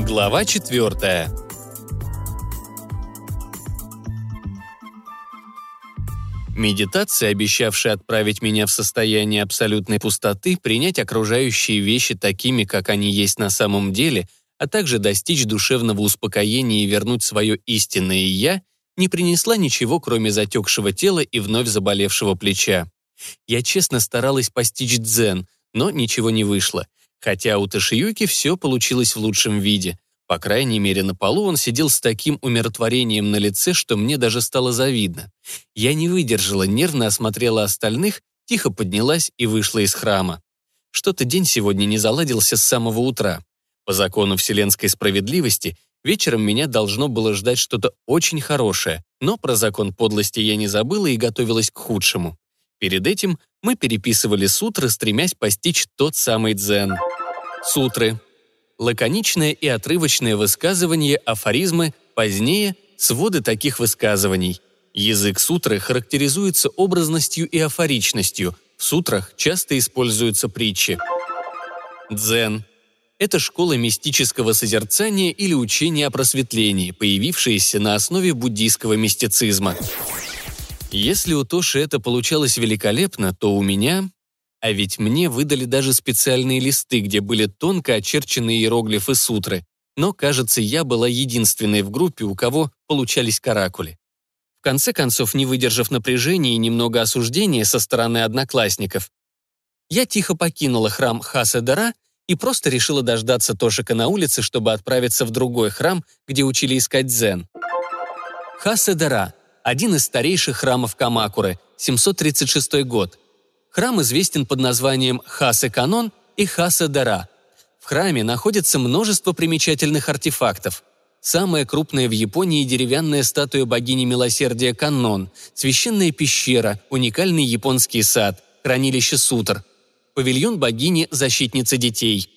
Глава 4. Медитация, обещавшая отправить меня в состояние абсолютной пустоты, принять окружающие вещи такими, как они есть на самом деле, а также достичь душевного успокоения и вернуть свое истинное «я», не принесла ничего, кроме затекшего тела и вновь заболевшего плеча. Я честно старалась постичь дзен, но ничего не вышло. Хотя у Тошиюки все получилось в лучшем виде. По крайней мере, на полу он сидел с таким умиротворением на лице, что мне даже стало завидно. Я не выдержала, нервно осмотрела остальных, тихо поднялась и вышла из храма. Что-то день сегодня не заладился с самого утра. По закону вселенской справедливости, вечером меня должно было ждать что-то очень хорошее, но про закон подлости я не забыла и готовилась к худшему. Перед этим мы переписывали сутры, стремясь постичь тот самый дзен. Сутры. Лаконичное и отрывочное высказывание, афоризмы, позднее — своды таких высказываний. Язык сутры характеризуется образностью и афоричностью. В сутрах часто используются притчи. Дзен. Это школа мистического созерцания или учения о просветлении, появившаяся на основе буддийского мистицизма. Если у Тоши это получалось великолепно, то у меня... А ведь мне выдали даже специальные листы, где были тонко очерченные иероглифы сутры, но, кажется, я была единственной в группе, у кого получались каракули. В конце концов, не выдержав напряжения и немного осуждения со стороны одноклассников, я тихо покинула храм Хасе-Дара и просто решила дождаться Тошика на улице, чтобы отправиться в другой храм, где учили искать дзен. Хасе-Дара – один из старейших храмов Камакуры, 736 год. Храм известен под названием Хасе-Канон и Хасе-Дара. В храме находится множество примечательных артефактов. Самая крупная в Японии деревянная статуя богини милосердия Каннон, священная пещера, уникальный японский сад, хранилище сутр, павильон богини-защитницы детей.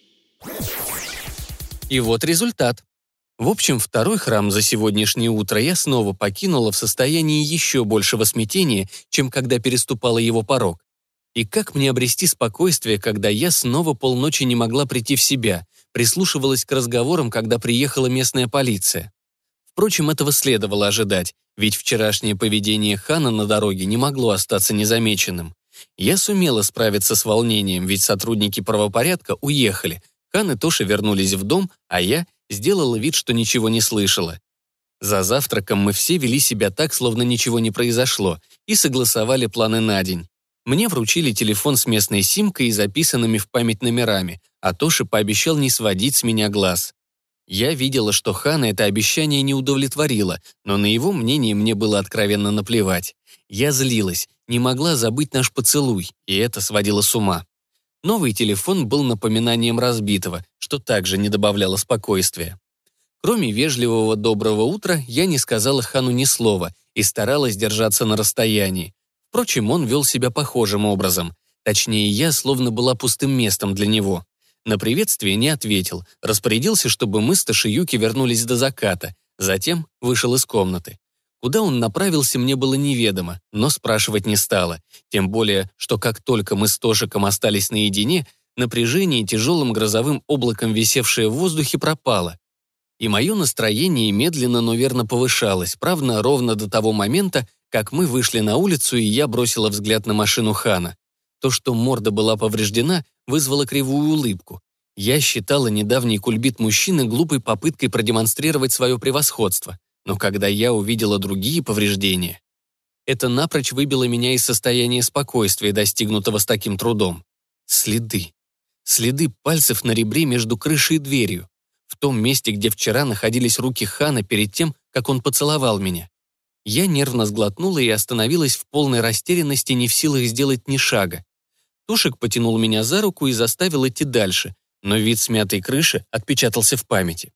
И вот результат. В общем, второй храм за сегодняшнее утро я снова покинула в состоянии еще большего смятения, чем когда переступала его порог. И как мне обрести спокойствие, когда я снова полночи не могла прийти в себя, прислушивалась к разговорам, когда приехала местная полиция? Впрочем, этого следовало ожидать, ведь вчерашнее поведение Хана на дороге не могло остаться незамеченным. Я сумела справиться с волнением, ведь сотрудники правопорядка уехали, Хан и Тоша вернулись в дом, а я сделала вид, что ничего не слышала. За завтраком мы все вели себя так, словно ничего не произошло, и согласовали планы на день. Мне вручили телефон с местной симкой и записанными в память номерами, а Тоша пообещал не сводить с меня глаз. Я видела, что Хана это обещание не удовлетворило, но на его мнение мне было откровенно наплевать. Я злилась, не могла забыть наш поцелуй, и это сводило с ума. Новый телефон был напоминанием разбитого, что также не добавляло спокойствия. Кроме вежливого «доброго утра», я не сказала Хану ни слова и старалась держаться на расстоянии. Впрочем, он вел себя похожим образом. Точнее, я словно была пустым местом для него. На приветствие не ответил, распорядился, чтобы мы с Тошиюки вернулись до заката, затем вышел из комнаты. Куда он направился, мне было неведомо, но спрашивать не стала. Тем более, что как только мы с Тошиком остались наедине, напряжение тяжелым грозовым облаком, висевшее в воздухе, пропало. И мое настроение медленно, но верно повышалось, правда, ровно до того момента, как мы вышли на улицу, и я бросила взгляд на машину Хана. То, что морда была повреждена, вызвало кривую улыбку. Я считала недавний кульбит мужчины глупой попыткой продемонстрировать свое превосходство. Но когда я увидела другие повреждения, это напрочь выбило меня из состояния спокойствия, достигнутого с таким трудом. Следы. Следы пальцев на ребре между крышей и дверью. В том месте, где вчера находились руки Хана перед тем, как он поцеловал меня. Я нервно сглотнула и остановилась в полной растерянности, не в силах сделать ни шага. Тошик потянул меня за руку и заставил идти дальше, но вид смятой крыши отпечатался в памяти.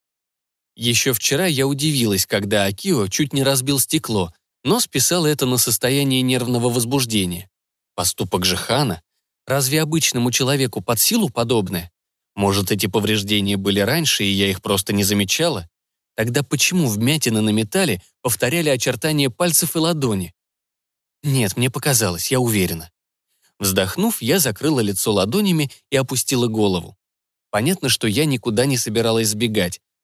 Еще вчера я удивилась, когда Акио чуть не разбил стекло, но списала это на состояние нервного возбуждения. Поступок же Хана? Разве обычному человеку под силу подобное? Может, эти повреждения были раньше, и я их просто не замечала? Тогда почему вмятины на металле повторяли очертания пальцев и ладони? Нет, мне показалось, я уверена. Вздохнув, я закрыла лицо ладонями и опустила голову. Понятно, что я никуда не собиралась сбегать.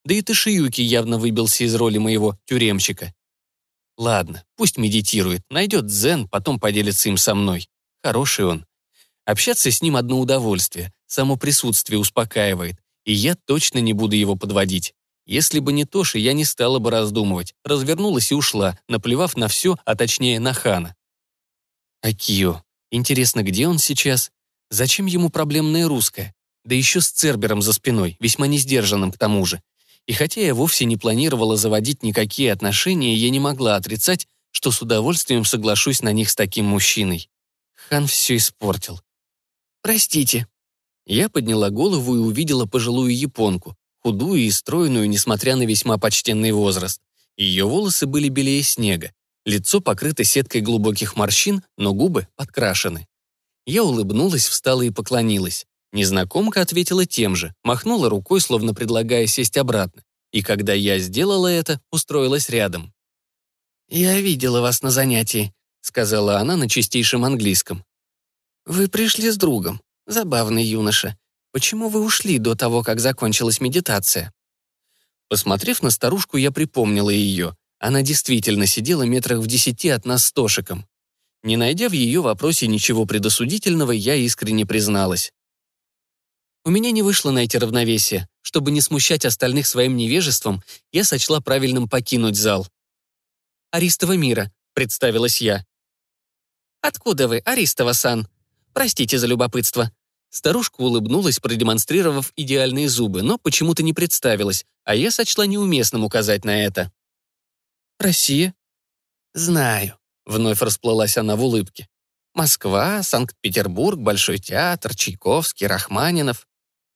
Да и Ташиюки явно выбился из роли моего тюремщика. Ладно, пусть медитирует, найдет дзен, потом поделится им со мной. Хороший он. Общаться с ним одно удовольствие, само присутствие успокаивает, и я точно не буду его подводить. Если бы не Тоши, я не стала бы раздумывать, развернулась и ушла, наплевав на все, а точнее на Хана. Акио. Интересно, где он сейчас? Зачем ему проблемная русская? Да еще с Цербером за спиной, весьма несдержанным к тому же. И хотя я вовсе не планировала заводить никакие отношения, я не могла отрицать, что с удовольствием соглашусь на них с таким мужчиной. Хан все испортил. «Простите». Я подняла голову и увидела пожилую японку, худую и стройную, несмотря на весьма почтенный возраст. Ее волосы были белее снега, лицо покрыто сеткой глубоких морщин, но губы подкрашены. Я улыбнулась, встала и поклонилась. Незнакомка ответила тем же, махнула рукой, словно предлагая сесть обратно. И когда я сделала это, устроилась рядом. «Я видела вас на занятии», — сказала она на чистейшем английском. «Вы пришли с другом. Забавный юноша. Почему вы ушли до того, как закончилась медитация?» Посмотрев на старушку, я припомнила ее. Она действительно сидела метрах в 10 от нас с Тошиком. Не найдя в ее вопросе ничего предосудительного, я искренне призналась. У меня не вышло найти равновесие. Чтобы не смущать остальных своим невежеством, я сочла правильным покинуть зал. «Аристова Мира», — представилась я. «Откуда вы, Аристова-сан? Простите за любопытство». Старушка улыбнулась, продемонстрировав идеальные зубы, но почему-то не представилась, а я сочла неуместным указать на это. «Россия?» «Знаю», — вновь расплылась она в улыбке. «Москва, Санкт-Петербург, Большой театр, Чайковский, Рахманинов».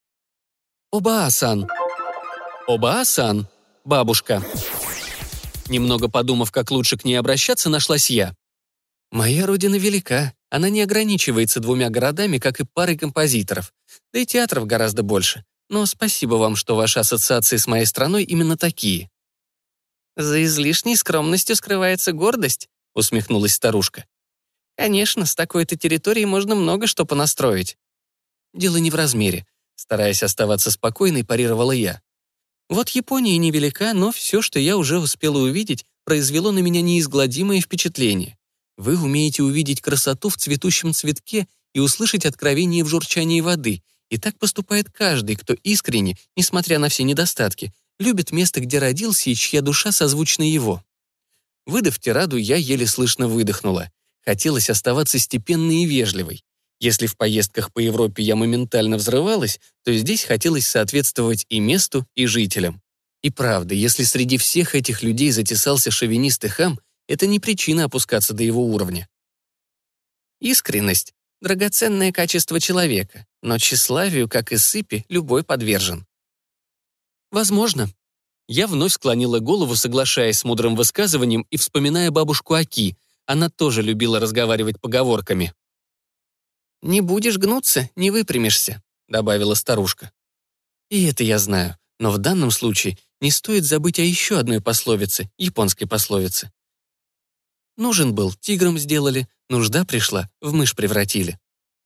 «Оба-сан». «Оба-сан, бабушка». Немного подумав, как лучше к ней обращаться, нашлась я. «Моя родина велика, она не ограничивается 2 городами, как и парой композиторов, да и театров гораздо больше. Но спасибо вам, что ваши ассоциации с моей страной именно такие». «За излишней скромностью скрывается гордость», — усмехнулась старушка. «Конечно, с такой-то территории можно много что понастроить». «Дело не в размере», — стараясь оставаться спокойной, парировала я. «Вот Япония невелика, но все, что я уже успела увидеть, произвело на меня неизгладимое впечатление. Вы умеете увидеть красоту в цветущем цветке и услышать откровение в журчании воды, и так поступает каждый, кто искренне, несмотря на все недостатки, любит место, где родился и чья душа созвучна его». Выдав тираду, я еле слышно выдохнула. Хотелось оставаться степенной и вежливой. Если в поездках по Европе я моментально взрывалась, то здесь хотелось соответствовать и месту, и жителям. И правда, если среди всех этих людей затесался шовинист и хам, это не причина опускаться до его уровня. Искренность — драгоценное качество человека, но тщеславию, как и сыпи, любой подвержен. Возможно. Я вновь склонила голову, соглашаясь с мудрым высказыванием и вспоминая бабушку Аки. Она тоже любила разговаривать поговорками. «Не будешь гнуться, не выпрямишься», — добавила старушка. И это я знаю, но в данном случае не стоит забыть о еще одной пословице, японской пословице. Нужен был, тигром сделали, нужда пришла, в мышь превратили.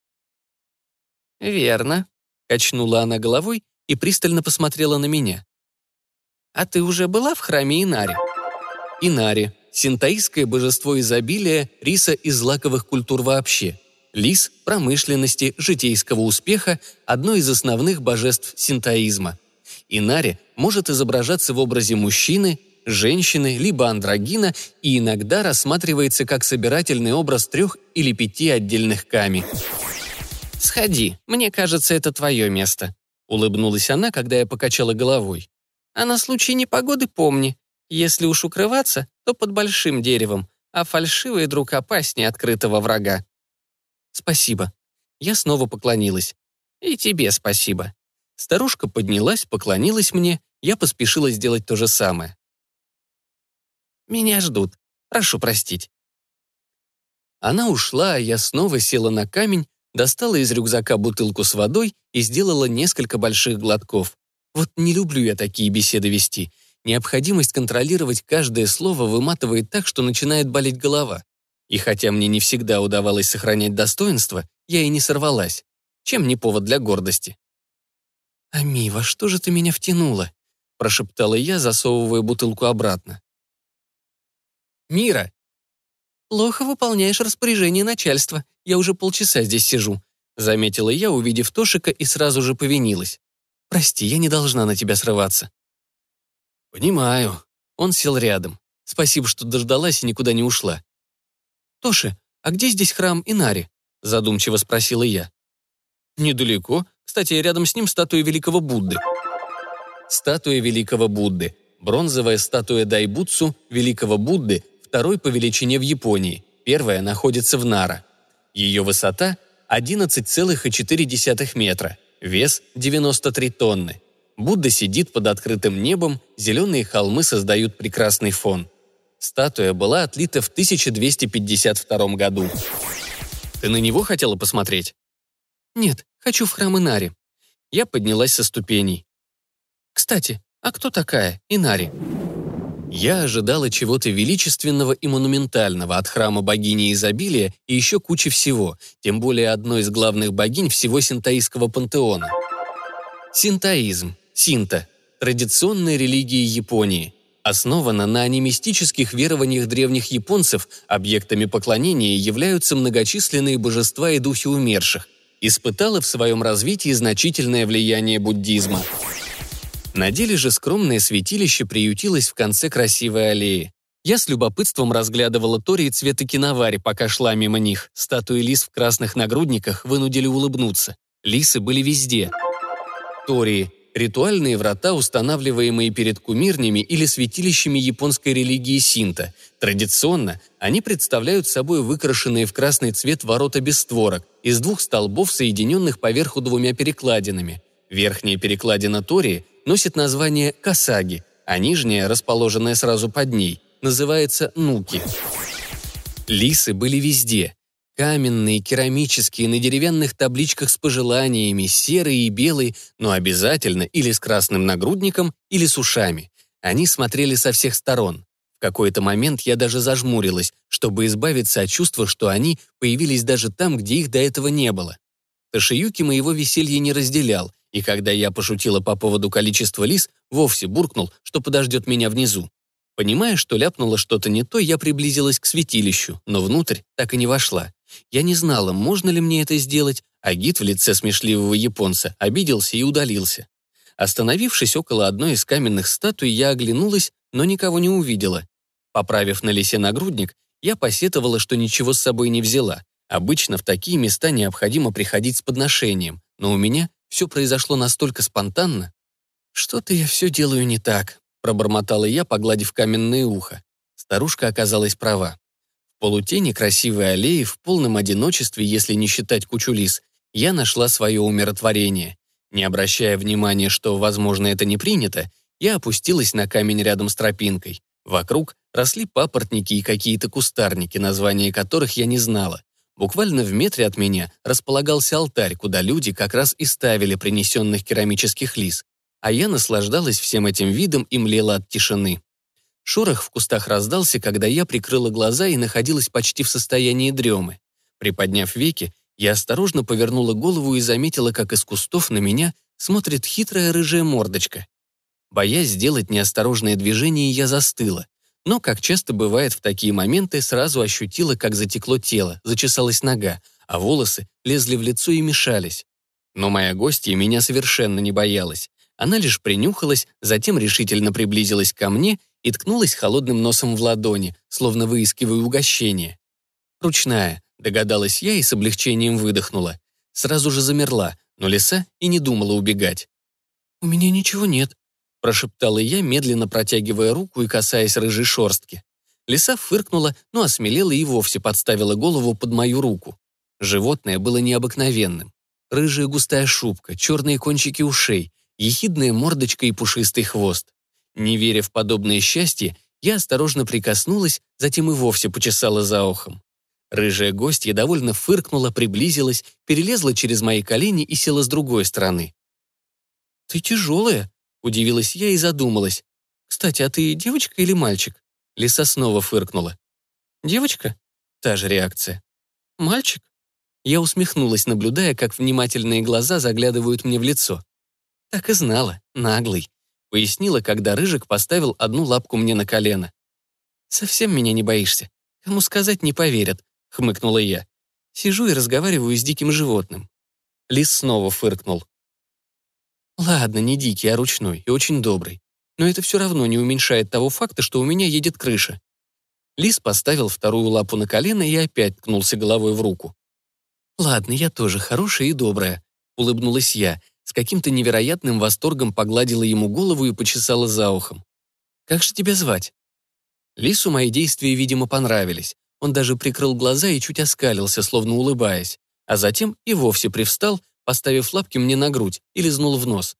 «Верно», — качнула она головой и пристально посмотрела на меня. «А ты уже была в храме Инари?» Инари — синтоистское божество изобилия, риса и злаковых культур вообще. Лис — промышленности, житейского успеха, одно из основных божеств синтоизма. Инари может изображаться в образе мужчины, женщины, либо андрогина и иногда рассматривается как собирательный образ 3 или 5 отдельных ками. «Сходи, мне кажется, это твое место», — улыбнулась она, когда я покачала головой. «А на случай непогоды помни, если уж укрываться, то под большим деревом, а фальшивый друг опаснее открытого врага». «Спасибо». Я снова поклонилась. «И тебе спасибо». Старушка поднялась, поклонилась мне, я поспешила сделать то же самое. «Меня ждут. Прошу простить». Она ушла, а я снова села на камень, достала из рюкзака бутылку с водой и сделала несколько больших глотков. Вот не люблю я такие беседы вести. Необходимость контролировать каждое слово выматывает так, что начинает болеть голова. И хотя мне не всегда удавалось сохранять достоинство, я и не сорвалась. Чем не повод для гордости? «Ами, во что же ты меня втянула?» прошептала я, засовывая бутылку обратно. «Мира!» «Плохо выполняешь распоряжение начальства. Я уже полчаса здесь сижу», заметила я, увидев Тошика, и сразу же повинилась. «Прости, я не должна на тебя срываться». «Понимаю». Он сел рядом. «Спасибо, что дождалась и никуда не ушла». «Тоши, а где здесь храм Инари?» задумчиво спросила я. «Недалеко. Кстати, рядом с ним статуя великого Будды». Статуя великого Будды. Бронзовая статуя Дайбуцу великого Будды, второй по величине в Японии. Первая находится в Нара. Ее высота 11,4 метра, вес 93 тонны. Будда сидит под открытым небом, зеленые холмы создают прекрасный фон. Статуя была отлита в 1252 году. Ты на него хотела посмотреть? Нет, хочу в храм Инари. Я поднялась со ступеней. Кстати, а кто такая Инари? Я ожидала чего-то величественного и монументального от храма богини изобилия и еще кучи всего, тем более одной из главных богинь всего синтоистского пантеона. Синтоизм, синто, традиционная религия Японии. Основана на анимистических верованиях древних японцев, объектами поклонения являются многочисленные божества и духи умерших. Испытала в своем развитии значительное влияние буддизма. На деле же скромное святилище приютилось в конце красивой аллеи. Я с любопытством разглядывала тории цвета киновари, пока шла мимо них. Статуи лис в красных нагрудниках вынудили улыбнуться. Лисы были везде. Тории – ритуальные врата, устанавливаемые перед кумирнями или святилищами японской религии синто. Традиционно они представляют собой выкрашенные в красный цвет ворота без створок, из двух столбов, соединенных поверху двумя перекладинами. Верхняя перекладина тории носит название касаги, а нижняя, расположенная сразу под ней, называется нуки. Лисы были везде. Каменные, керамические, на деревянных табличках с пожеланиями, серые и белые, но обязательно или с красным нагрудником, или с ушами. Они смотрели со всех сторон. В какой-то момент я даже зажмурилась, чтобы избавиться от чувства, что они появились даже там, где их до этого не было. Тошиюки моего веселья не разделял, и когда я пошутила по поводу количества лис, вовсе буркнул, что подождет меня внизу. Понимая, что ляпнула что-то не то, я приблизилась к святилищу, но внутрь так и не вошла. Я не знала, можно ли мне это сделать, а гид в лице смешливого японца обиделся и удалился. Остановившись около одной из каменных статуй, я оглянулась, но никого не увидела. Поправив на лисе нагрудник, я посетовала, что ничего с собой не взяла. Обычно в такие места необходимо приходить с подношением, но у меня все произошло настолько спонтанно. «Что-то я все делаю не так», — пробормотала я, погладив каменное ухо. Старушка оказалась права. В полутени красивой аллеи, в полном одиночестве, если не считать кучу лис, я нашла свое умиротворение. Не обращая внимания, что, возможно, это не принято, я опустилась на камень рядом с тропинкой. Вокруг росли папоротники и какие-то кустарники, названия которых я не знала. Буквально в метре от меня располагался алтарь, куда люди как раз и ставили принесенных керамических лис. А я наслаждалась всем этим видом и млела от тишины. Шорох в кустах раздался, когда я прикрыла глаза и находилась почти в состоянии дремы. Приподняв веки, я осторожно повернула голову и заметила, как из кустов на меня смотрит хитрая рыжая мордочка. Боясь сделать неосторожное движение, я застыла. Но, как часто бывает в такие моменты, сразу ощутила, как затекло тело, зачесалась нога, а волосы лезли в лицо и мешались. Но моя гостья меня совершенно не боялась. Она лишь принюхалась, затем решительно приблизилась ко мне и ткнулась холодным носом в ладони, словно выискивая угощение. «Ручная», — догадалась я и с облегчением выдохнула. Сразу же замерла, но лиса и не думала убегать. «У меня ничего нет», — прошептала я, медленно протягивая руку и касаясь рыжей шерстки. Лиса фыркнула, но осмелела и вовсе подставила голову под мою руку. Животное было необыкновенным. Рыжая густая шубка, черные кончики ушей, ехидная мордочка и пушистый хвост. Не веря в подобное счастье, я осторожно прикоснулась, затем и вовсе почесала за ухом. Рыжая гостья довольно фыркнула, приблизилась, перелезла через мои колени и села с другой стороны. «Ты тяжелая», — удивилась я и задумалась. «Кстати, а ты девочка или мальчик?» Лиса снова фыркнула. «Девочка?» Та же реакция. «Мальчик?» Я усмехнулась, наблюдая, как внимательные глаза заглядывают мне в лицо. Так и знала, наглый. пояснила, когда Рыжик поставил одну лапку мне на колено. «Совсем меня не боишься? Кому сказать, не поверят», — хмыкнула я. «Сижу и разговариваю с диким животным». Лис снова фыркнул. «Ладно, не дикий, а ручной и очень добрый. Но это все равно не уменьшает того факта, что у меня едет крыша». Лис поставил вторую лапу на колено и опять ткнулся головой в руку. «Ладно, я тоже хорошая и добрая», — улыбнулась я, с каким-то невероятным восторгом погладила ему голову и почесала за ухом. «Как же тебя звать?» Лису мои действия, видимо, понравились. Он даже прикрыл глаза и чуть оскалился, словно улыбаясь, а затем и вовсе привстал, поставив лапки мне на грудь и лизнул в нос.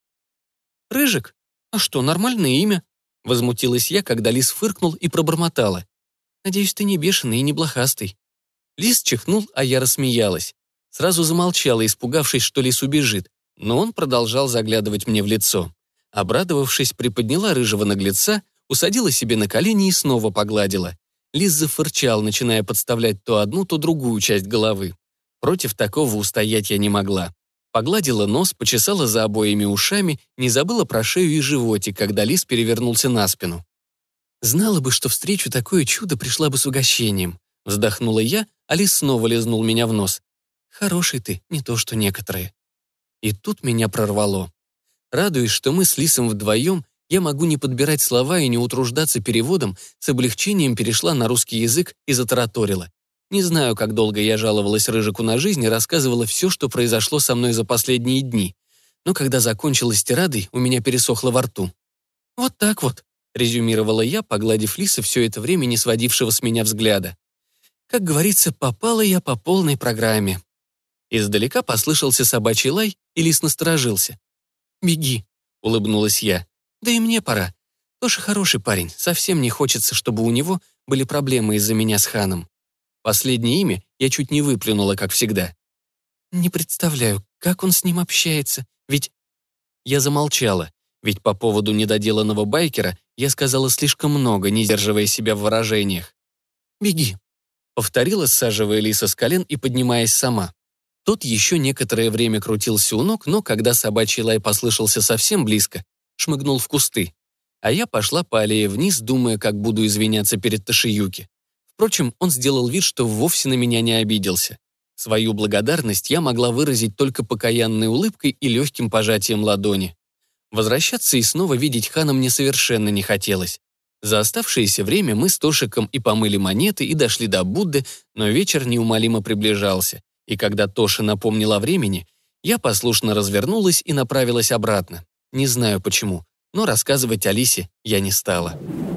«Рыжик? А что, нормальное имя?» Возмутилась я, когда лис фыркнул и пробормотала. «Надеюсь, ты не бешеный и не блохастый». Лис чихнул, а я рассмеялась. Сразу замолчала, испугавшись, что лис убежит, но он продолжал заглядывать мне в лицо. Обрадовавшись, приподняла рыжего наглеца, усадила себе на колени и снова погладила. Лис зафырчал, начиная подставлять то одну, то другую часть головы. Против такого устоять я не могла. Погладила нос, почесала за обоими ушами, не забыла про шею и животик, когда лис перевернулся на спину. «Знала бы, что встречу такое чудо, пришла бы с угощением», — вздохнула я, а лис снова лизнул меня в нос. «Хороший ты, не то что некоторые». И тут меня прорвало. Радуясь, что мы с лисом вдвоем, я могу не подбирать слова и не утруждаться переводом, с облегчением перешла на русский язык и затараторила. Не знаю, как долго я жаловалась Рыжику на жизнь и рассказывала все, что произошло со мной за последние дни. Но когда закончилась тирадой, у меня пересохло во рту. «Вот так вот», — резюмировала я, погладив лиса все это время не сводившего с меня взгляда. Как говорится, попала я по полной программе. Издалека послышался собачий лай, и лис насторожился. «Беги», — улыбнулась я. «Да и мне пора. Тоша хороший парень, совсем не хочется, чтобы у него были проблемы из-за меня с Ханом». Последнее имя я чуть не выплюнула, как всегда. «Не представляю, как он с ним общается, ведь...» Я замолчала, ведь по поводу недоделанного байкера я сказала слишком много, не сдерживая себя в выражениях. «Беги», — повторила, саживая лиса с колен и поднимаясь сама. Тот еще некоторое время крутился у ног, но когда собачий лай послышался совсем близко, шмыгнул в кусты. А я пошла по аллее вниз, думая, как буду извиняться перед Тошиюки. Впрочем, он сделал вид, что вовсе на меня не обиделся. Свою благодарность я могла выразить только покаянной улыбкой и легким пожатием ладони. Возвращаться и снова видеть Хана мне совершенно не хотелось. За оставшееся время мы с Тошиком и помыли монеты, и дошли до Будды, но вечер неумолимо приближался. И когда Тоша напомнила о времени, я послушно развернулась и направилась обратно. Не знаю почему, но рассказывать Алисе я не стала.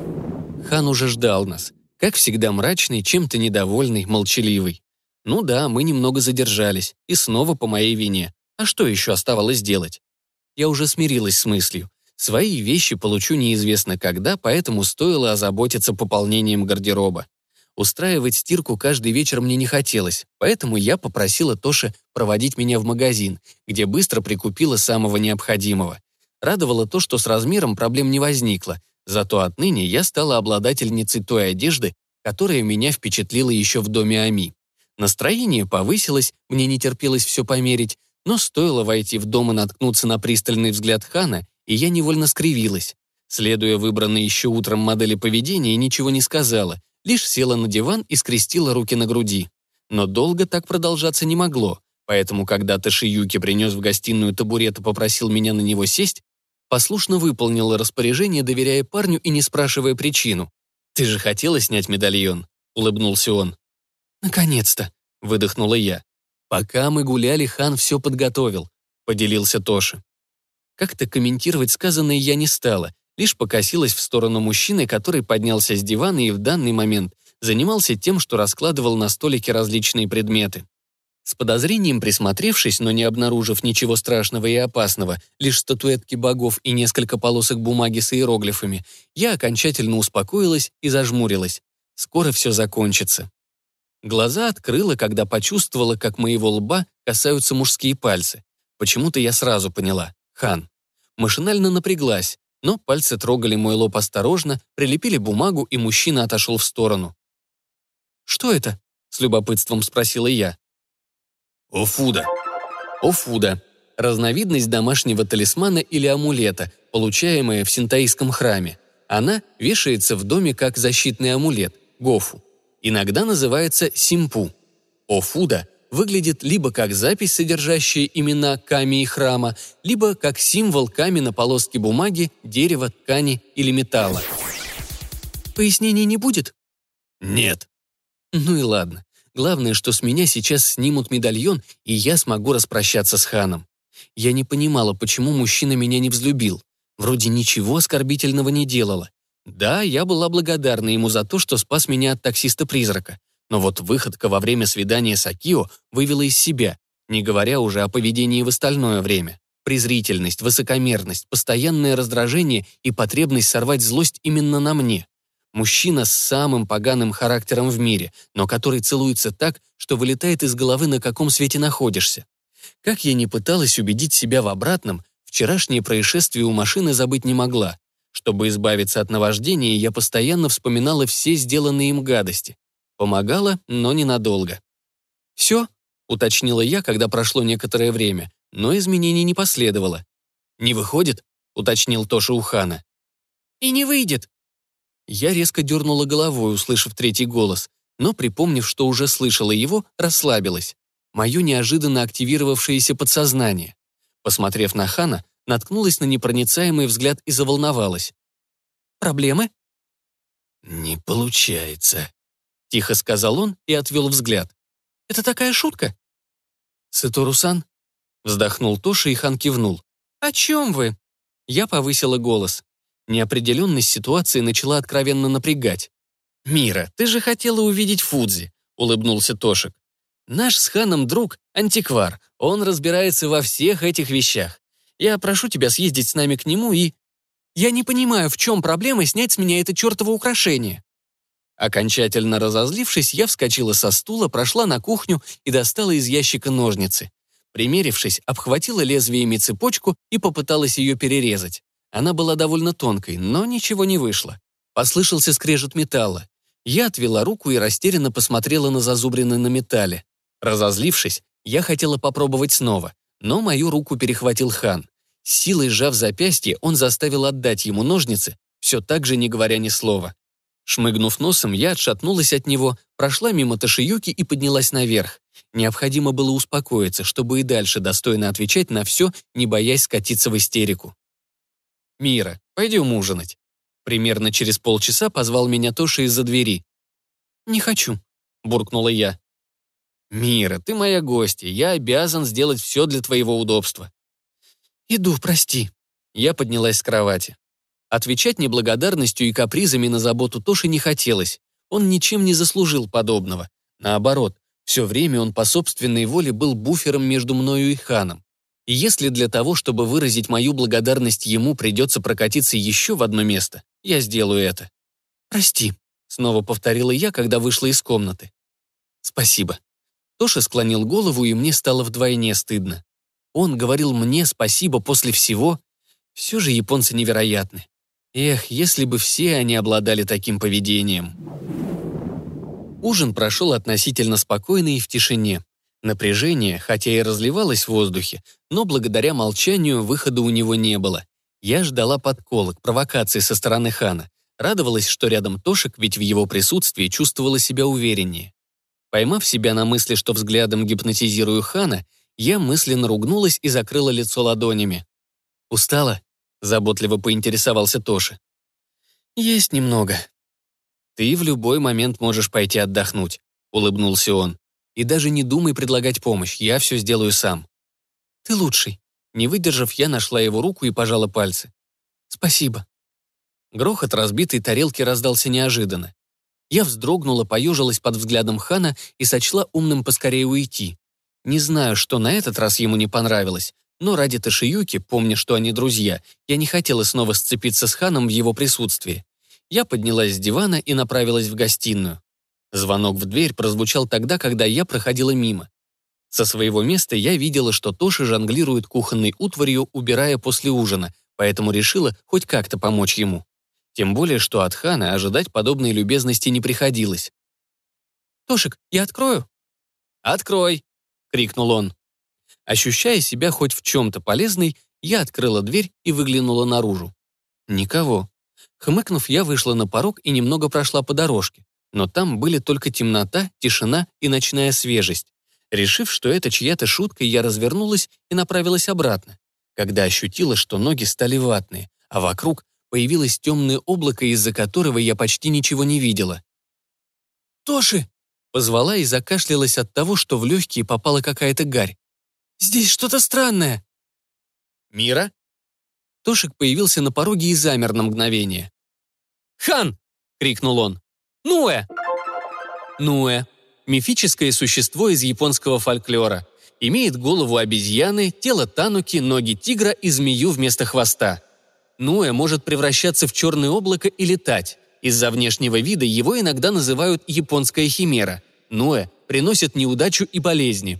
Хан уже ждал нас. Как всегда мрачный, чем-то недовольный, молчаливый. Ну да, мы немного задержались, и снова по моей вине. А что еще оставалось делать? Я уже смирилась с мыслью. Свои вещи получу неизвестно когда, поэтому стоило озаботиться пополнением гардероба. Устраивать стирку каждый вечер мне не хотелось, поэтому я попросила Тоши проводить меня в магазин, где быстро прикупила самого необходимого. Радовало то, что с размером проблем не возникло, зато отныне я стала обладательницей той одежды, которая меня впечатлила еще в доме Ами. Настроение повысилось, мне не терпелось все померить, но стоило войти в дом и наткнуться на пристальный взгляд Хана, и я невольно скривилась. Следуя выбранной еще утром модели поведения, ничего не сказала, лишь села на диван и скрестила руки на груди. Но долго так продолжаться не могло, поэтому, когда Тошиюки принес в гостиную табурет и попросил меня на него сесть, послушно выполнила распоряжение, доверяя парню и не спрашивая причину. «Ты же хотела снять медальон?» — улыбнулся он. «Наконец-то!» — выдохнула я. «Пока мы гуляли, Хан все подготовил», — поделился Тоши. Как-то комментировать сказанное я не стала, лишь покосилась в сторону мужчины, который поднялся с дивана и в данный момент занимался тем, что раскладывал на столике различные предметы. С подозрением присмотревшись, но не обнаружив ничего страшного и опасного, лишь статуэтки богов и несколько полосок бумаги с иероглифами, я окончательно успокоилась и зажмурилась. Скоро все закончится. Глаза открыла, когда почувствовала, как моего лба касаются мужские пальцы. Почему-то я сразу поняла — Хан. Машинально напряглась, но пальцы трогали мой лоб осторожно, прилепили бумагу, и мужчина отошел в сторону. «Что это?» — с любопытством спросила я. Офуда. Офуда. Разновидность домашнего талисмана или амулета, получаемая в синтоистском храме. Она вешается в доме как защитный амулет – гофу. Иногда называется симпу. Офуда выглядит либо как запись, содержащая имена ками и храма, либо как символ ками на полоске бумаги, дерева, ткани или металла. Пояснений не будет? Нет. Ну и ладно. Главное, что с меня сейчас снимут медальон, и я смогу распрощаться с ханом. Я не понимала, почему мужчина меня не взлюбил. Вроде ничего оскорбительного не делала. Да, я была благодарна ему за то, что спас меня от таксиста-призрака. Но вот выходка во время свидания с Акио вывела из себя, не говоря уже о поведении в остальное время. Презрительность, высокомерность, постоянное раздражение и потребность сорвать злость именно на мне. Мужчина с самым поганым характером в мире, но который целуется так, что вылетает из головы, на каком свете находишься. Как я ни пыталась убедить себя в обратном, вчерашнее происшествие у машины забыть не могла. Чтобы избавиться от наваждения, я постоянно вспоминала все сделанные им гадости. Помогало, но ненадолго. «Все?» — уточнила я, когда прошло некоторое время, но изменений не последовало. «Не выходит?» — уточнил Тоша у хана. «И не выйдет!» Я резко дернула головой, услышав третий голос, но, припомнив, что уже слышала его, расслабилась. Мое неожиданно активировавшееся подсознание. Посмотрев на хана, наткнулась на непроницаемый взгляд и заволновалась. «Проблемы?» «Не получается», — тихо сказал он и отвел взгляд. «Это такая шутка?» «Сатору-сан?» — вздохнул Тоша, и хан кивнул. «О чем вы?» Я повысила голос. Неопределенность ситуации начала откровенно напрягать. «Мира, ты же хотела увидеть Фудзи», — улыбнулся Тошик. «Наш с ханом друг — антиквар. Он разбирается во всех этих вещах. Я прошу тебя съездить с нами к нему и...» «Я не понимаю, в чем проблема снять с меня это чертово украшение». Окончательно разозлившись, я вскочила со стула, прошла на кухню и достала из ящика ножницы. Примерившись, обхватила лезвиями цепочку и попыталась ее перерезать. Она была довольно тонкой, но ничего не вышло. Послышался скрежет металла. Я отвела руку и растерянно посмотрела на зазубрины на металле. Разозлившись, я хотела попробовать снова, но мою руку перехватил хан. С силой сжав запястье, он заставил отдать ему ножницы, все так же не говоря ни слова. Шмыгнув носом, я отшатнулась от него, прошла мимо Тошиюки и поднялась наверх. Необходимо было успокоиться, чтобы и дальше достойно отвечать на все, не боясь скатиться в истерику. «Мира, пойдем ужинать». Примерно через полчаса позвал меня Тоша из-за двери. «Не хочу», — буркнула я. «Мира, ты моя гостья, я обязан сделать все для твоего удобства». «Иду, прости». Я поднялась с кровати. Отвечать неблагодарностью и капризами на заботу Тоши не хотелось. Он ничем не заслужил подобного. Наоборот, все время он по собственной воле был буфером между мною и ханом. И если для того, чтобы выразить мою благодарность ему, придется прокатиться еще в одно место, я сделаю это. «Прости», — снова повторила я, когда вышла из комнаты. «Спасибо». Тоша склонил голову, и мне стало вдвойне стыдно. Он говорил мне спасибо после всего. Все же японцы невероятны. Эх, если бы все они обладали таким поведением. Ужин прошел относительно спокойно и в тишине. Напряжение, хотя и разливалось в воздухе, но благодаря молчанию выхода у него не было. Я ждала подколок, провокаций со стороны хана. Радовалась, что рядом Тошик, ведь в его присутствии чувствовала себя увереннее. Поймав себя на мысли, что взглядом гипнотизирую хана, я мысленно ругнулась и закрыла лицо ладонями. «Устала?» — заботливо поинтересовался Тоша. «Есть немного». «Ты в любой момент можешь пойти отдохнуть», — улыбнулся он. «И даже не думай предлагать помощь, я все сделаю сам». «Ты лучший». Не выдержав, я нашла его руку и пожала пальцы. «Спасибо». Грохот разбитой тарелки раздался неожиданно. Я вздрогнула, поежилась под взглядом хана и сочла умным поскорее уйти. Не знаю, что на этот раз ему не понравилось, но ради Тошиюки, помня, что они друзья, я не хотела снова сцепиться с ханом в его присутствии. Я поднялась с дивана и направилась в гостиную. Звонок в дверь прозвучал тогда, когда я проходила мимо. Со своего места я видела, что Тоша жонглирует кухонной утварью, убирая после ужина, поэтому решила хоть как-то помочь ему. Тем более, что от хана ожидать подобной любезности не приходилось. «Тошик, я открою?» «Открой!» — крикнул он. Ощущая себя хоть в чем-то полезной, Я открыла дверь и выглянула наружу. Никого. Хмыкнув, я вышла на порог и немного прошла по дорожке. Но там были только темнота, тишина и ночная свежесть. Решив, что это чья-то шутка, я развернулась и направилась обратно, когда ощутила, что ноги стали ватные, а вокруг появилось темное облако, из-за которого я почти ничего не видела. «Тоши!» — позвала и закашлялась от того, что в легкие попала какая-то гарь. «Здесь что-то странное!» «Мира?» Тошик появился на пороге и замер на мгновение. «Хан!» — крикнул он. «Нуэ!» Нуэ — мифическое существо из японского фольклора. Имеет голову обезьяны, тело тануки, ноги тигра и змею вместо хвоста. Нуэ может превращаться в черное облако и летать. Из-за внешнего вида его иногда называют японская химера. Нуэ приносит неудачу и болезни.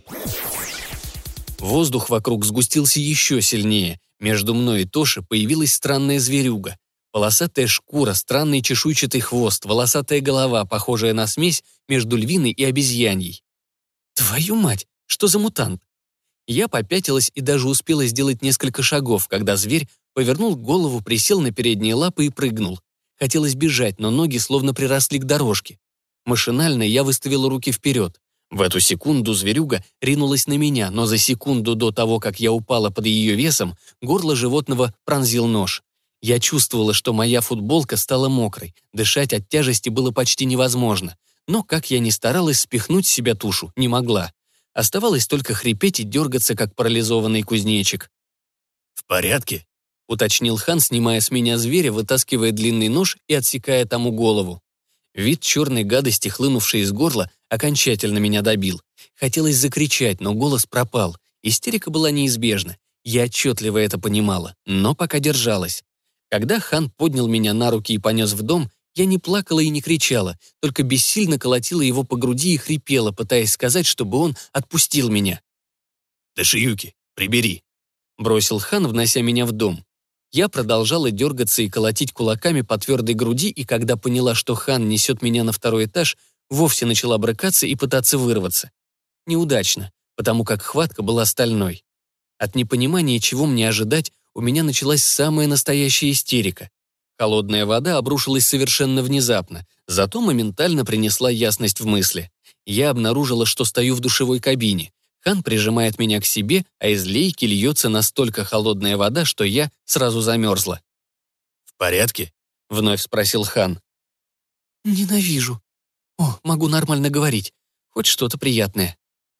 Воздух вокруг сгустился еще сильнее. Между мной и Тоши появилась странная зверюга. Полосатая шкура, странный чешуйчатый хвост, волосатая голова, похожая на смесь между львиной и обезьяньей. Твою мать, что за мутант? Я попятилась и даже успела сделать несколько шагов, когда зверь повернул голову, присел на передние лапы и прыгнул. Хотелось бежать, но ноги словно приросли к дорожке. Машинально я выставила руки вперед. В эту секунду зверюга ринулась на меня, но за секунду до того, как я упала под ее весом, горло животного пронзил нож. Я чувствовала, что моя футболка стала мокрой, дышать от тяжести было почти невозможно. Но, как я ни старалась, спихнуть с себя тушу не могла. Оставалось только хрипеть и дергаться, как парализованный кузнечик. «В порядке?» — уточнил Хан, снимая с меня зверя, вытаскивая длинный нож и отсекая тому голову. Вид черной гадости, хлынувшей из горла, окончательно меня добил. Хотелось закричать, но голос пропал. Истерика была неизбежна. Я отчетливо это понимала, но пока держалась. Когда Хан поднял меня на руки и понес в дом, я не плакала и не кричала, только бессильно колотила его по груди и хрипела, пытаясь сказать, чтобы он отпустил меня. «Тошиюки, прибери», — бросил Хан, внося меня в дом. Я продолжала дергаться и колотить кулаками по твердой груди, и когда поняла, что Хан несет меня на второй этаж, вовсе начала брыкаться и пытаться вырваться. Неудачно, потому как хватка была стальной. От непонимания, чего мне ожидать, у меня началась самая настоящая истерика. Холодная вода обрушилась совершенно внезапно, зато моментально принесла ясность в мысли. Я обнаружила, что стою в душевой кабине. Хан прижимает меня к себе, а из лейки льется настолько холодная вода, что я сразу замерзла. «В порядке?» — вновь спросил Хан. «Ненавижу. О, могу нормально говорить. Хоть что-то приятное».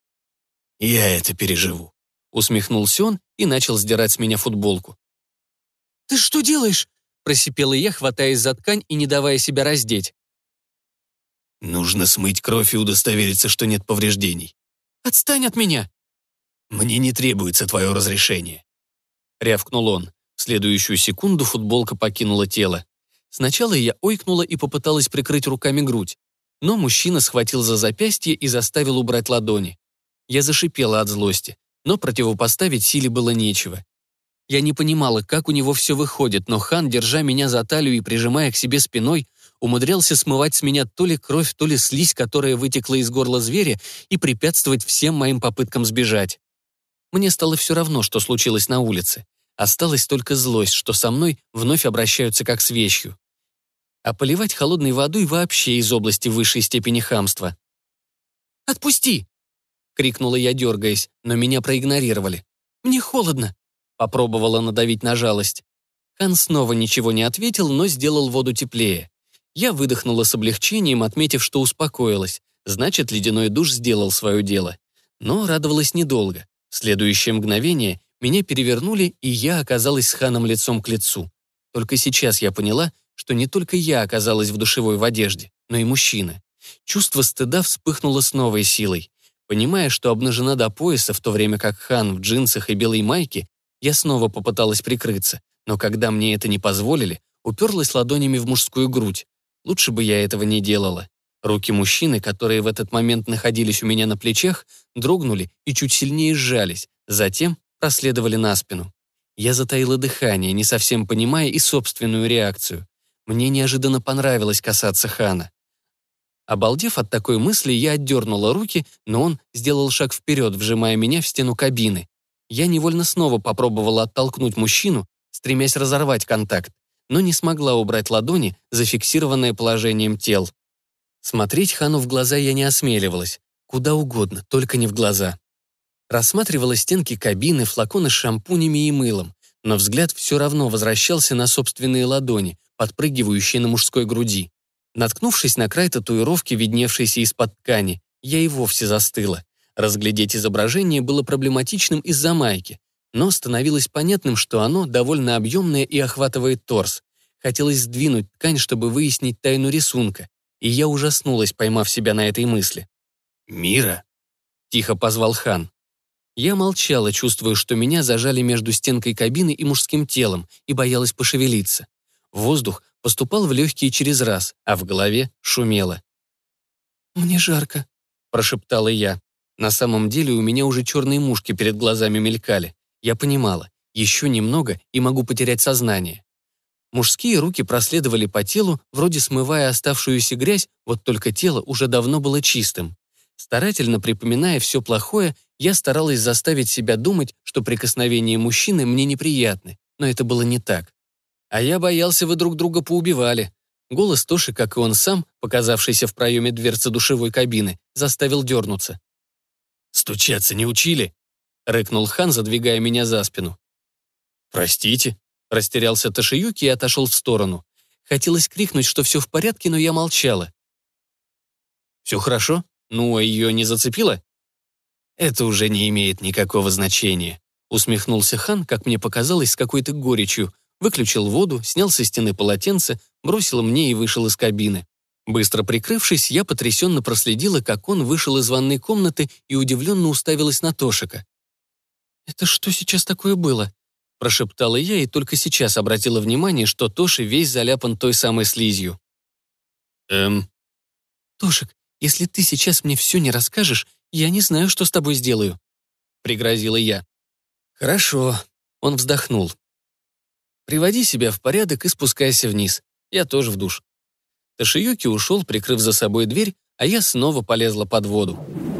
«Я это переживу», — усмехнулся он и начал сдирать с меня футболку. «Ты что делаешь?» — просипела я, хватаясь за ткань и не давая себя раздеть. «Нужно смыть кровь и удостовериться, что нет повреждений». «Отстань от меня!» «Мне не требуется твое разрешение», — рявкнул он. В следующую секунду футболка покинула тело. Сначала я ойкнула и попыталась прикрыть руками грудь, но мужчина схватил за запястье и заставил убрать ладони. Я зашипела от злости, но противопоставить силе было нечего. Я не понимала, как у него все выходит, но Хан, держа меня за талию и прижимая к себе спиной, умудрялся смывать с меня то ли кровь, то ли слизь, которая вытекла из горла зверя, и препятствовать всем моим попыткам сбежать. Мне стало все равно, что случилось на улице. Осталась только злость, что со мной вновь обращаются как с вещью. А поливать холодной водой вообще из области высшей степени хамства. «Отпусти!» — крикнула я, дергаясь, но меня проигнорировали. «Мне холодно!» — попробовала надавить на жалость. Хан снова ничего не ответил, но сделал воду теплее. Я выдохнула с облегчением, отметив, что успокоилась. Значит, ледяной душ сделал свое дело. Но радовалась недолго. В следующее мгновение меня перевернули, и я оказалась с Ханом лицом к лицу. Только сейчас я поняла, что не только я оказалась в душевой в одежде, но и мужчина. Чувство стыда вспыхнуло с новой силой. Понимая, что обнажена до пояса, в то время как Хан в джинсах и белой майке, я снова попыталась прикрыться, но когда мне это не позволили, уперлась ладонями в мужскую грудь. Лучше бы я этого не делала. Руки мужчины, которые в этот момент находились у меня на плечах, дрогнули и чуть сильнее сжались, затем проследовали на спину. Я затаила дыхание, не совсем понимая и собственную реакцию. Мне неожиданно понравилось касаться Хана. Обалдев от такой мысли, я отдернула руки, но он сделал шаг вперед, вжимая меня в стену кабины. Я невольно снова попробовала оттолкнуть мужчину, стремясь разорвать контакт, но не смогла убрать ладони, зафиксированные положением тел. Смотреть Хану в глаза я не осмеливалась. Куда угодно, только не в глаза. Рассматривала стенки кабины, флаконы с шампунями и мылом, но взгляд все равно возвращался на собственные ладони, подпрыгивающие на мужской груди. Наткнувшись на край татуировки, видневшейся из-под ткани, я и вовсе застыла. Разглядеть изображение было проблематичным из-за майки, но становилось понятным, что оно довольно объемное и охватывает торс. Хотелось сдвинуть ткань, чтобы выяснить тайну рисунка, и я ужаснулась, поймав себя на этой мысли. «Мира!» — тихо позвал Хан. Я молчала, чувствуя, что меня зажали между стенкой кабины и мужским телом, и боялась пошевелиться. Воздух поступал в легкие через раз, а в голове шумело. «Мне жарко», — прошептала я. На самом деле у меня уже черные мушки перед глазами мелькали. Я понимала, еще немного и могу потерять сознание. Мужские руки проследовали по телу, вроде смывая оставшуюся грязь, вот только тело уже давно было чистым. Старательно припоминая все плохое, я старалась заставить себя думать, что прикосновения мужчины мне неприятны, но это было не так. А я боялся, вы друг друга поубивали. Голос Тоши, как и он сам, показавшийся в проеме дверцы душевой кабины, заставил дернуться. «Стучаться не учили?» — рыкнул Хан, задвигая меня за спину. «Простите», — растерялся Тошиюки и отошел в сторону. Хотелось крикнуть, что все в порядке, но я молчала. «Все хорошо? Ну, а ее не зацепило?» «Это уже не имеет никакого значения», — усмехнулся Хан, как мне показалось, с какой-то горечью, выключил воду, снял со стены полотенце, бросил мне и вышел из кабины. Быстро прикрывшись, я потрясенно проследила, как он вышел из ванной комнаты и удивленно уставилась на Тошика. «Это что сейчас такое было?» — прошептала я и только сейчас обратила внимание, что Тоши весь заляпан той самой слизью. «Тошик, если ты сейчас мне все не расскажешь, я не знаю, что с тобой сделаю», — пригрозила я. «Хорошо», — он вздохнул. «Приводи себя в порядок и спускайся вниз. Я тоже в душ». Тошиюки ушел, прикрыв за собой дверь, а я снова полезла под воду.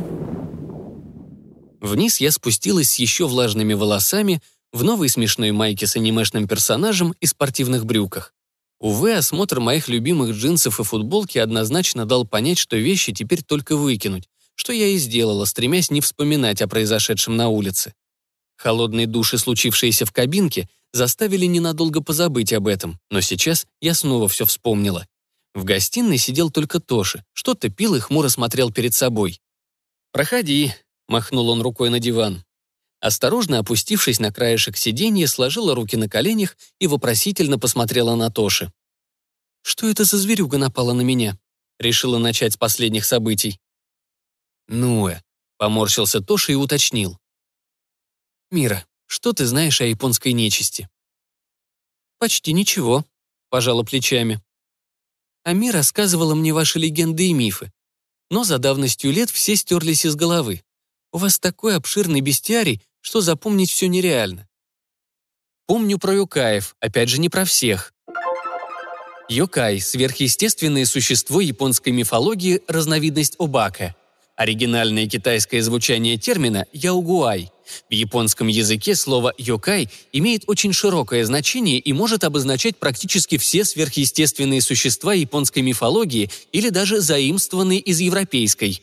Вниз я спустилась с еще влажными волосами, в новой смешной майке с анимешным персонажем и спортивных брюках. Увы, осмотр моих любимых джинсов и футболки однозначно дал понять, что вещи теперь только выкинуть, что я и сделала, стремясь не вспоминать о произошедшем на улице. Холодный душ и случившиеся в кабинке заставили ненадолго позабыть об этом, но сейчас я снова все вспомнила. В гостиной сидел только Тоши, что-то пил и хмуро смотрел перед собой. «Проходи», — махнул он рукой на диван. Осторожно опустившись на краешек сиденья, сложила руки на коленях и вопросительно посмотрела на Тоши. «Что это за зверюга напала на меня?» Решила начать с последних событий. «Ну-э», — поморщился Тоши и уточнил. «Мира, что ты знаешь о японской нечисти?» «Почти ничего», — пожала плечами. «Ами рассказывала мне ваши легенды и мифы, но за давностью лет все стерлись из головы. У вас такой обширный бестиарий, что запомнить все нереально». Помню про йокаев, опять же не про всех. Йокай – сверхъестественное существо японской мифологии, разновидность обака. Оригинальное китайское звучание термина – яогуай. В японском языке слово «йокай» имеет очень широкое значение и может обозначать практически все сверхъестественные существа японской мифологии или даже заимствованные из европейской.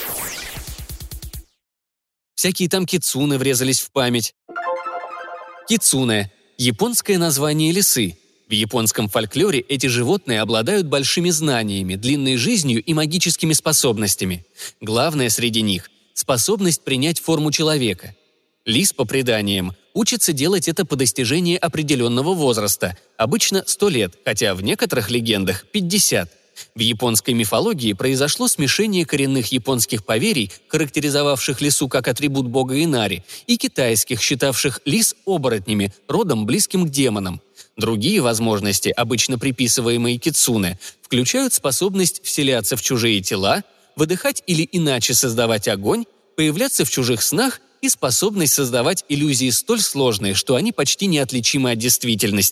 Всякие там кицуне врезались в память. Кицуне – японское название лисы. В японском фольклоре эти животные обладают большими знаниями, длинной жизнью и магическими способностями. Главное среди них – способность принять форму человека. Лис, по преданиям, учится делать это по достижении определенного возраста, обычно 100 лет, хотя в некоторых легендах – 50. В японской мифологии произошло смешение коренных японских поверий, характеризовавших лису как атрибут бога Инари, и китайских, считавших лис оборотнями, родом близким к демонам. Другие возможности, обычно приписываемые кицуне, включают способность вселяться в чужие тела, выдыхать или иначе создавать огонь, появляться в чужих снах и способность создавать иллюзии столь сложные, что они почти неотличимы от действительности.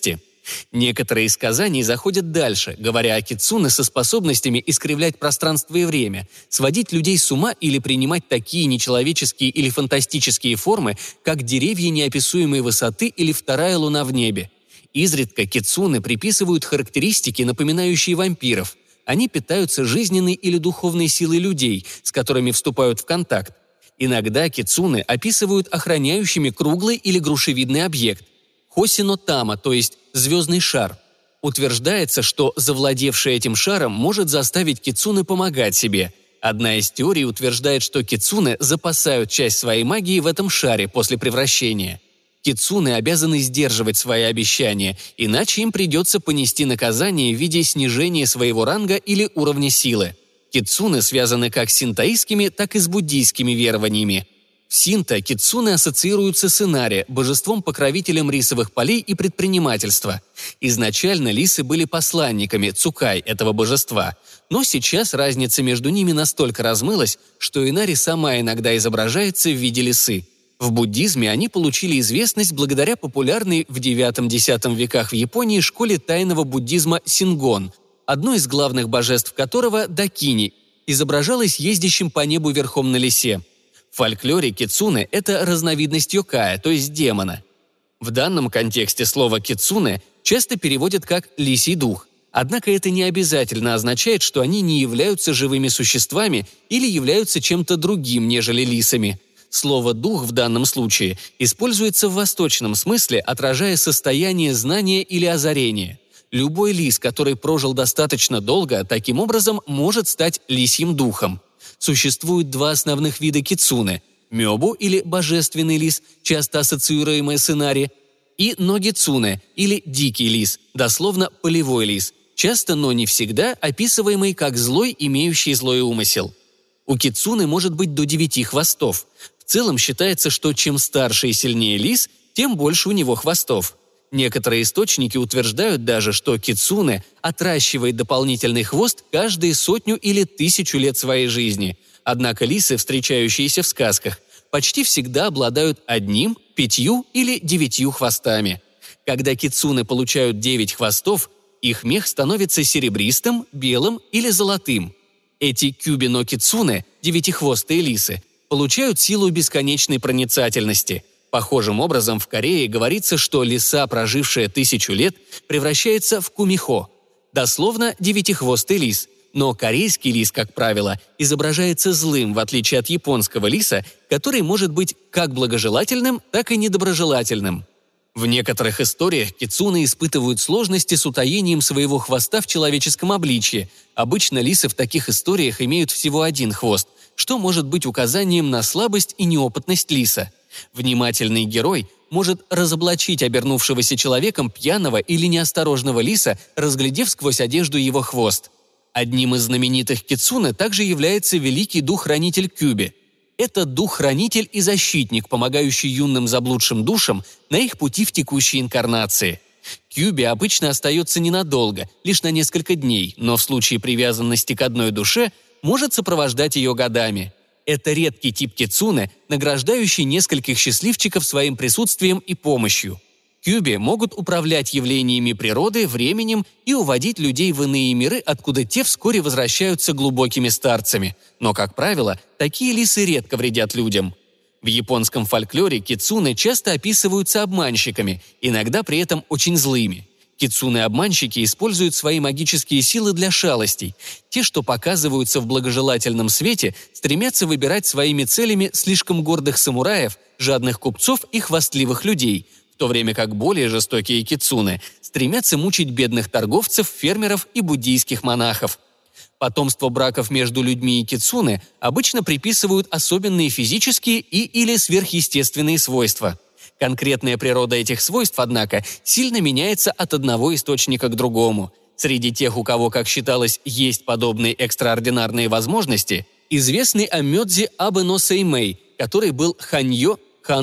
Некоторые из сказаний заходят дальше, говоря о кицуне со способностями искривлять пространство и время, сводить людей с ума или принимать такие нечеловеческие или фантастические формы, как деревья неописуемой высоты или вторая луна в небе. Изредка кицуне приписывают характеристики, напоминающие вампиров. Они питаются жизненной или духовной силой людей, с которыми вступают в контакт. Иногда кицуне описывают охраняющими круглый или грушевидный объект. Хосино-тама, то есть звездный шар. Утверждается, что завладевший этим шаром может заставить кицуне помогать себе. Одна из теорий утверждает, что кицуне запасают часть своей магии в этом шаре после превращения. Кицуне обязаны сдерживать свои обещания, иначе им придется понести наказание в виде снижения своего ранга или уровня силы. Кицуне связаны как с синтоистскими, так и с буддийскими верованиями. В синто кицуне ассоциируются с Инари, божеством-покровителем рисовых полей и предпринимательства. Изначально лисы были посланниками, цукай, этого божества. Но сейчас разница между ними настолько размылась, что Инари сама иногда изображается в виде лисы. В буддизме они получили известность благодаря популярной в IX-X веках в Японии школе тайного буддизма Сингон, одно из главных божеств которого, Дакини, изображалось ездящим по небу верхом на лисе. В фольклоре кицуне – это разновидность йокая, то есть демона. В данном контексте слово «кицуне» часто переводят как «лисий дух». Однако это не обязательно означает, что они не являются живыми существами или являются чем-то другим, нежели лисами. Слово «дух» в данном случае используется в восточном смысле, отражая состояние знания или озарения. Любой лис, который прожил достаточно долго, таким образом может стать лисьим духом. Существует два основных вида кицуне – мёбу или божественный лис, часто ассоциируемый с Инари, и ногицуне или дикий лис, дословно полевой лис, часто, но не всегда, описываемый как злой, имеющий злой умысел. У кицуне может быть до 9 хвостов. В целом считается, что чем старше и сильнее лис, тем больше у него хвостов. Некоторые источники утверждают даже, что кицуне отращивает дополнительный хвост каждые 100 или 1000 лет своей жизни. Однако лисы, встречающиеся в сказках, почти всегда обладают 1, 5 или 9 хвостами. Когда кицуне получают 9 хвостов, их мех становится серебристым, белым или золотым. Эти кюби-но-кицуне, девятихвостые лисы, получают силу бесконечной проницательности. Похожим образом в Корее говорится, что лиса, прожившая 1000 лет, превращается в кумихо, дословно девятихвостый лис. Но корейский лис, как правило, изображается злым, в отличие от японского лиса, который может быть как благожелательным, так и недоброжелательным. В некоторых историях кицуне испытывают сложности с утаением своего хвоста в человеческом обличье. Обычно лисы в таких историях имеют всего 1 хвост, что может быть указанием на слабость и неопытность лиса. Внимательный герой может разоблачить обернувшегося человеком пьяного или неосторожного лиса, разглядев сквозь одежду его хвост. Одним из знаменитых кицуне также является великий дух-хранитель Кюби. Это дух-хранитель и защитник, помогающий юным заблудшим душам на их пути в текущей инкарнации. Кюби обычно остается ненадолго, лишь на несколько дней, но в случае привязанности к одной душе может сопровождать ее годами. Это редкий тип кицуне, награждающий нескольких счастливчиков своим присутствием и помощью. Кюби могут управлять явлениями природы, временем и уводить людей в иные миры, откуда те вскоре возвращаются глубокими старцами. Но, как правило, такие лисы редко вредят людям. В японском фольклоре кицуне часто описываются обманщиками, иногда при этом очень злыми. Кицуне-обманщики используют свои магические силы для шалостей. Те, что показываются в благожелательном свете, стремятся выбирать своими целями слишком гордых самураев, жадных купцов и хвастливых людей, в то время как более жестокие кицуне стремятся мучить бедных торговцев, фермеров и буддийских монахов. Потомство браков между людьми и кицуне обычно приписывают особенные физические или сверхъестественные свойства. Конкретная природа этих свойств, однако, сильно меняется от одного источника к другому. Среди тех, у кого, как считалось, есть подобные экстраординарные возможности, известный Амёдзи Абе но Сеймэй, который был ханьё,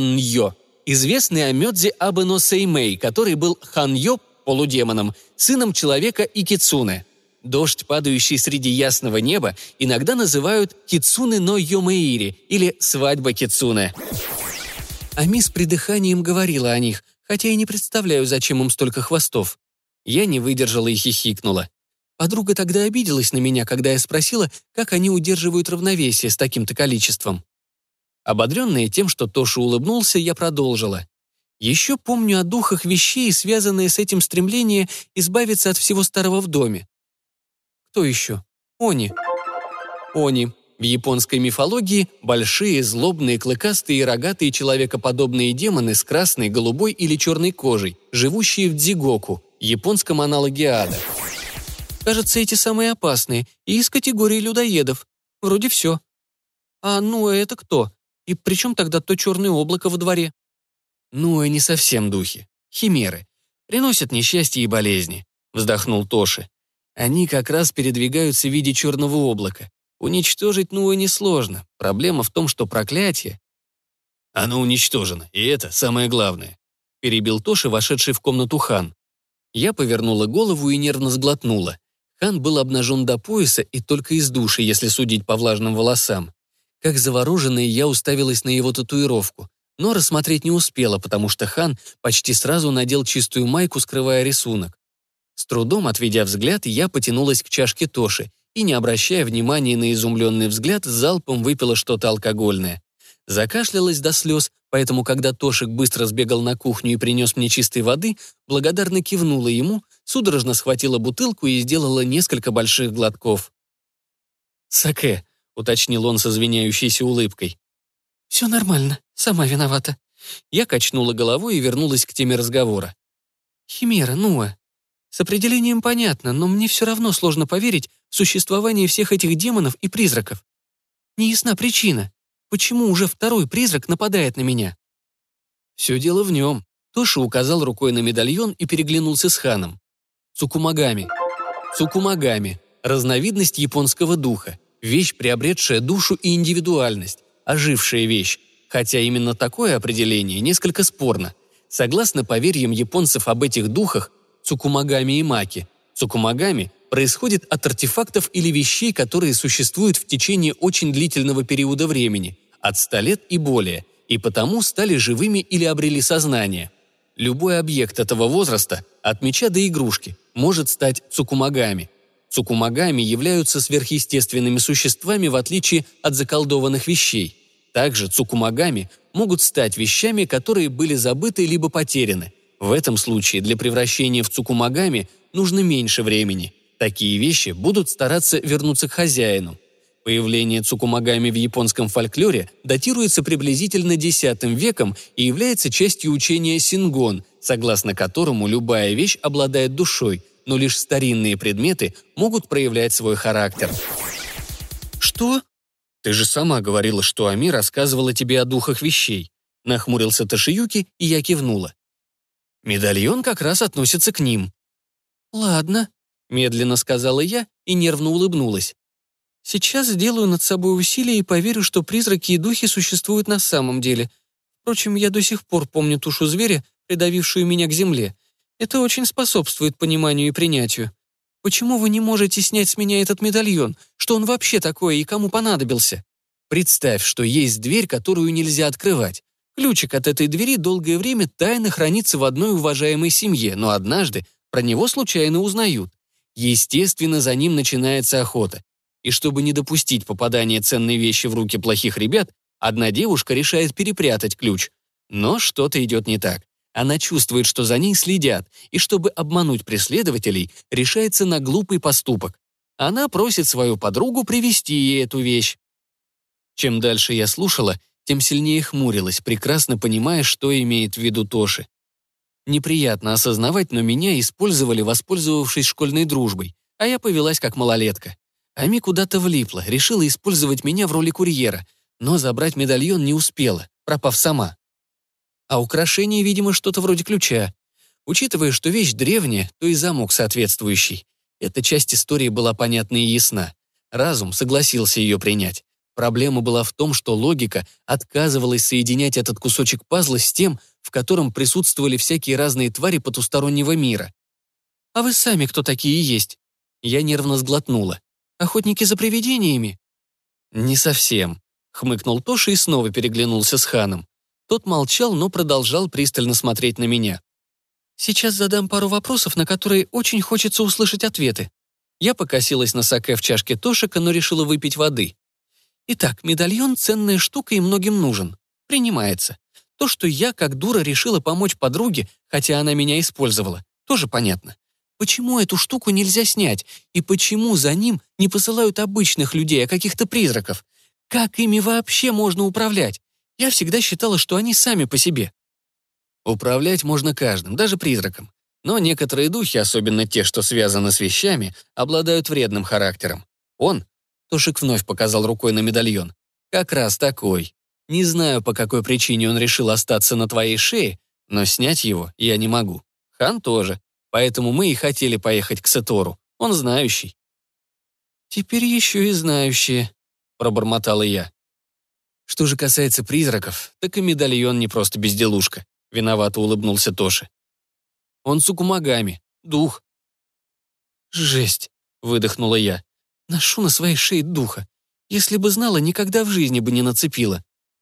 известный Амёдзи Абе но Сеймэй, который был ханьё, полудемоном, сыном человека и кицуне. Дождь, падающий среди ясного неба, иногда называют кицуне но йомэири или свадьба кицуне. Ами с придыханием говорила о них, хотя и не представляю, зачем им столько хвостов. Я не выдержала и хихикнула. Подруга тогда обиделась на меня, когда я спросила, как они удерживают равновесие с таким-то количеством. Ободренная тем, что Тоша улыбнулся, я продолжила. Еще помню о духах вещей, связанные с этим стремление избавиться от всего старого в доме. Кто еще? Они. Они. В японской мифологии большие, злобные, клыкастые и рогатые человекоподобные демоны с красной, голубой или черной кожей, живущие в дзигоку, японском аналоге ада. Кажется, эти самые опасные, и из категории людоедов. Вроде все. А это кто? И при чем тогда то черное облако во дворе? Не совсем духи. Химеры. Приносят несчастье и болезни, вздохнул Тоши. Они как раз передвигаются в виде черного облака. Уничтожить несложно. Проблема в том, что проклятие... Оно уничтожено, и это самое главное. Перебил Тоши, вошедший в комнату Хан. Я повернула голову и нервно сглотнула. Хан был обнажен до пояса и только из души, если судить по влажным волосам. Как завороженная, я уставилась на его татуировку, но рассмотреть не успела, потому что Хан почти сразу надел чистую майку, скрывая рисунок. С трудом отведя взгляд, я потянулась к чашке Тоши и, не обращая внимания на изумленный взгляд, залпом выпила что-то алкогольное. Закашлялась до слез, поэтому, когда Тошик быстро сбегал на кухню и принес мне чистой воды, благодарно кивнула ему, судорожно схватила бутылку и сделала несколько больших глотков. «Саке», — уточнил он с извиняющейся улыбкой. «Все нормально, сама виновата». Я качнула головой и вернулась к теме разговора. «Химера, с определением понятно, но мне все равно сложно поверить в существование всех этих демонов и призраков. Не ясна причина. Почему уже второй призрак нападает на меня?» «Все дело в нем». Тоша указал рукой на медальон и переглянулся с Ханом. Цукумагами. Цукумагами – разновидность японского духа, вещь, приобретшая душу и индивидуальность, ожившая вещь, хотя именно такое определение несколько спорно. Согласно поверьям японцев об этих духах, цукумагами и маки, цукумагами происходит от артефактов или вещей, которые существуют в течение очень длительного периода времени, от 100 лет и более, и потому стали живыми или обрели сознание. Любой объект этого возраста, от меча до игрушки, может стать цукумагами. Цукумагами являются сверхъестественными существами в отличие от заколдованных вещей. Также цукумагами могут стать вещами, которые были забыты либо потеряны. В этом случае для превращения в цукумагами нужно меньше времени. Такие вещи будут стараться вернуться к хозяину. Появление цукумагами в японском фольклоре датируется приблизительно X веком и является частью учения сингон, согласно которому любая вещь обладает душой, но лишь старинные предметы могут проявлять свой характер. «Что?» «Ты же сама говорила, что Ами рассказывала тебе о духах вещей», — нахмурился Тошиюки, и я кивнула. «Медальон как раз относится к ним». «Ладно», — медленно сказала я и нервно улыбнулась. «Сейчас сделаю над собой усилие и поверю, что призраки и духи существуют на самом деле. Впрочем, я до сих пор помню тушу зверя, придавившую меня к земле. Это очень способствует пониманию и принятию. Почему вы не можете снять с меня этот медальон? Что он вообще такое и кому понадобился? Представь, что есть дверь, которую нельзя открывать. Ключик от этой двери долгое время тайно хранится в одной уважаемой семье, но однажды про него случайно узнают. Естественно, за ним начинается охота. И чтобы не допустить попадания ценной вещи в руки плохих ребят, одна девушка решает перепрятать ключ. Но что-то идет не так. Она чувствует, что за ней следят, и чтобы обмануть преследователей, решается на глупый поступок. Она просит свою подругу привезти ей эту вещь. Чем дальше я слушала, тем сильнее хмурилась, прекрасно понимая, что имеет в виду Тоши. Неприятно осознавать, но меня использовали, воспользовавшись школьной дружбой, а я повелась как малолетка. Ами куда-то влипла, решила использовать меня в роли курьера, но забрать медальон не успела, пропав сама. А украшение, видимо, что-то вроде ключа. Учитывая, что вещь древняя, то и замок соответствующий. Эта часть истории была понятна и ясна. Разум согласился ее принять. Проблема была в том, что логика отказывалась соединять этот кусочек пазла с тем, в котором присутствовали всякие разные твари потустороннего мира. «А вы сами кто такие есть?» Я нервно сглотнула. «Охотники за привидениями?» «Не совсем», — хмыкнул Тоша и снова переглянулся с Ханом. Тот молчал, но продолжал пристально смотреть на меня. Сейчас задам пару вопросов, на которые очень хочется услышать ответы. Я покосилась на саке в чашке Тошика, но решила выпить воды. Итак, медальон — ценная штука и многим нужен. Принимается. То, что я, как дура, решила помочь подруге, хотя она меня использовала, тоже понятно. Почему эту штуку нельзя снять? И почему за ним не посылают обычных людей, а каких-то призраков? Как ими вообще можно управлять? Я всегда считала, что они сами по себе. Управлять можно каждым, даже призраком. Но некоторые духи, особенно те, что связаны с вещами, обладают вредным характером. Тошик вновь показал рукой на медальон, как раз такой. Не знаю, по какой причине он решил остаться на твоей шее, но снять его я не могу. Хан тоже. Поэтому мы и хотели поехать к Сетору. Он знающий. «Теперь еще и знающие», — пробормотала я. Что же касается призраков, так и медальон не просто безделушка. Виновато улыбнулся Тоши. Он Цукумагами, дух. «Жесть», — выдохнула я. «Ношу на своей шее духа. Если бы знала, никогда в жизни бы не нацепила».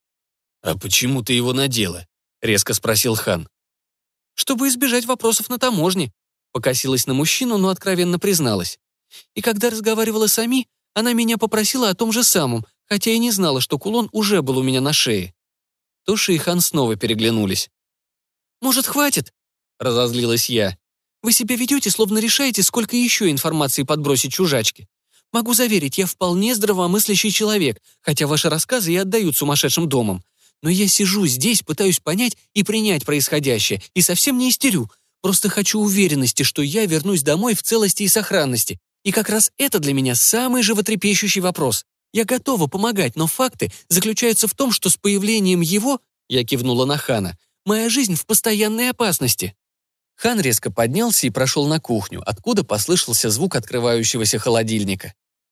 «А почему ты его надела?» — резко спросил хан. «Чтобы избежать вопросов на таможне», — покосилась на мужчину, но откровенно призналась. И когда разговаривала с Ами, она меня попросила о том же самом, хотя и не знала, что кулон уже был у меня на шее. Тоши и хан снова переглянулись. «Может, хватит?» — разозлилась я. «Вы себя ведете, словно решаете, сколько еще информации подбросить чужачке. Могу заверить, я вполне здравомыслящий человек, хотя ваши рассказы и отдают сумасшедшим домам. Но я сижу здесь, пытаюсь понять и принять происходящее, и совсем не истерю. Просто хочу уверенности, что я вернусь домой в целости и сохранности. И как раз это для меня самый животрепещущий вопрос. Я готова помогать, но факты заключаются в том, что с появлением его, я кивнула на хана, моя жизнь в постоянной опасности». Хан резко поднялся и прошел на кухню, откуда послышался звук открывающегося холодильника.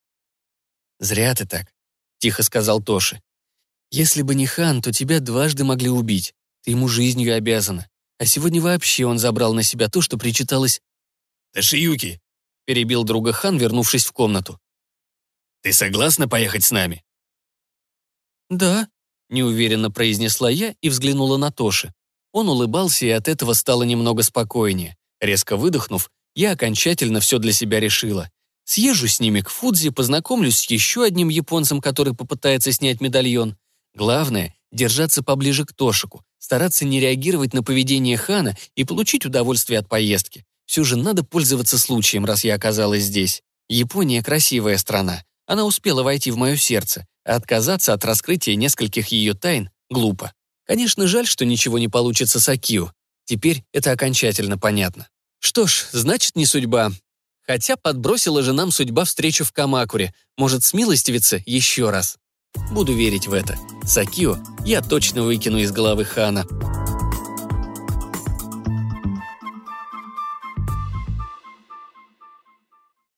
«Зря ты так», — тихо сказал Тоши. «Если бы не хан, то тебя дважды могли убить. Ты ему жизнью обязана. А сегодня вообще он забрал на себя то, что причиталось...» «Ташиюки», — перебил друга хан, вернувшись в комнату. «Ты согласна поехать с нами?» «Да», — неуверенно произнесла я и взглянула на Тоши. Он улыбался, и от этого стало немного спокойнее. Резко выдохнув, я окончательно все для себя решила. Съезжу с ними к Фудзи, познакомлюсь с еще одним японцем, который попытается снять медальон. Главное — держаться поближе к Тошику, стараться не реагировать на поведение хана и получить удовольствие от поездки. Все же надо пользоваться случаем, раз я оказалась здесь. Япония — красивая страна. Она успела войти в мое сердце, а отказаться от раскрытия нескольких ее тайн глупо. Конечно, жаль, что ничего не получится с Акио. Теперь это окончательно понятно. Что ж, значит, не судьба. Хотя подбросила же нам судьба встречу в Камакуре. Может, смилостивиться еще раз. Буду верить в это. С Акио я точно выкину из головы хана.